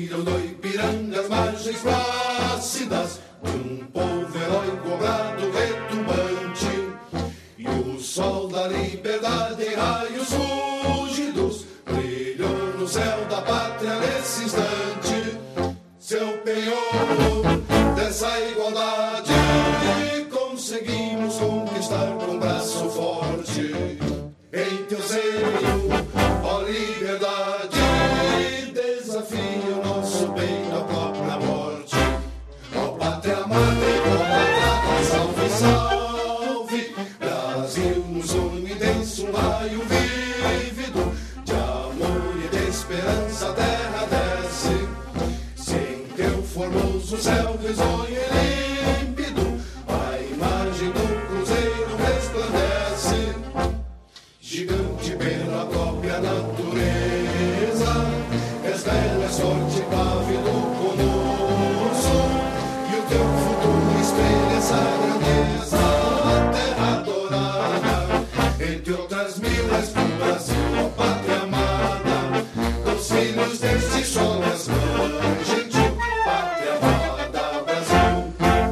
Viram do Ipiranga as margens plácidas de um povo heróico brado retumbante, e o sol da liberdade em raios fúlgidos brilhou no céu da pátria nesse instante. Seu penhor dessa igualdade conseguimos conquistar com braço forte. Em teu seio, ó liberdade, desafio nosso bem da própria morte. Ó pátria amada, ó salve, salve, Brasil nos une denso um raio vívido de amor e de esperança a terra desce. Se em teu formoso céu risonho e límpido a imagem do cruzeiro resplandece, gigante pela própria natureza, és belo, és forte, pávido, conosco, e o teu futuro espelha essa grandeza. A terra adorada, entre outras mil, és do Brasil, ó pátria amada, dos filhos deste sol és mãe gentil, pátria amada, Brasil.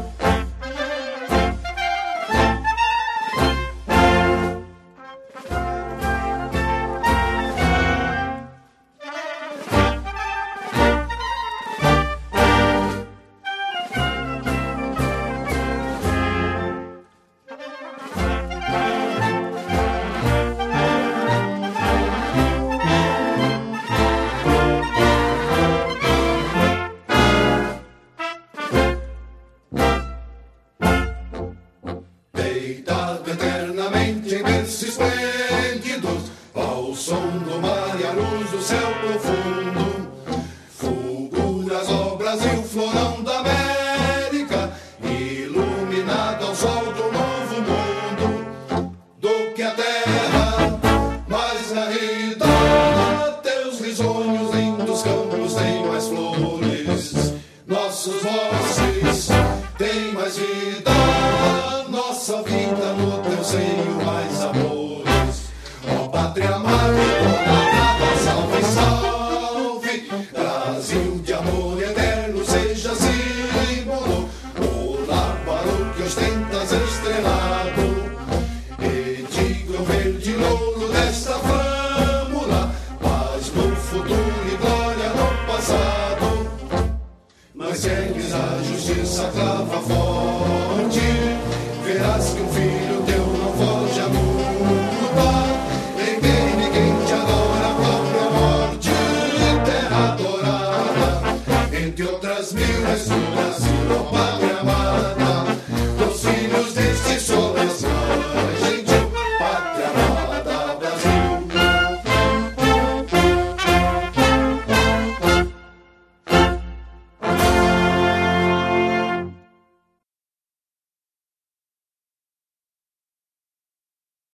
Deitado eternamente em berços esplêndidos, ao som do mar e à luz do céu profundo, fulguras, ó Brasil, florão da América, iluminado ao sol do novo mundo. Do que a terra, mais na vida, teus risonhos lindos campos têm mais flores.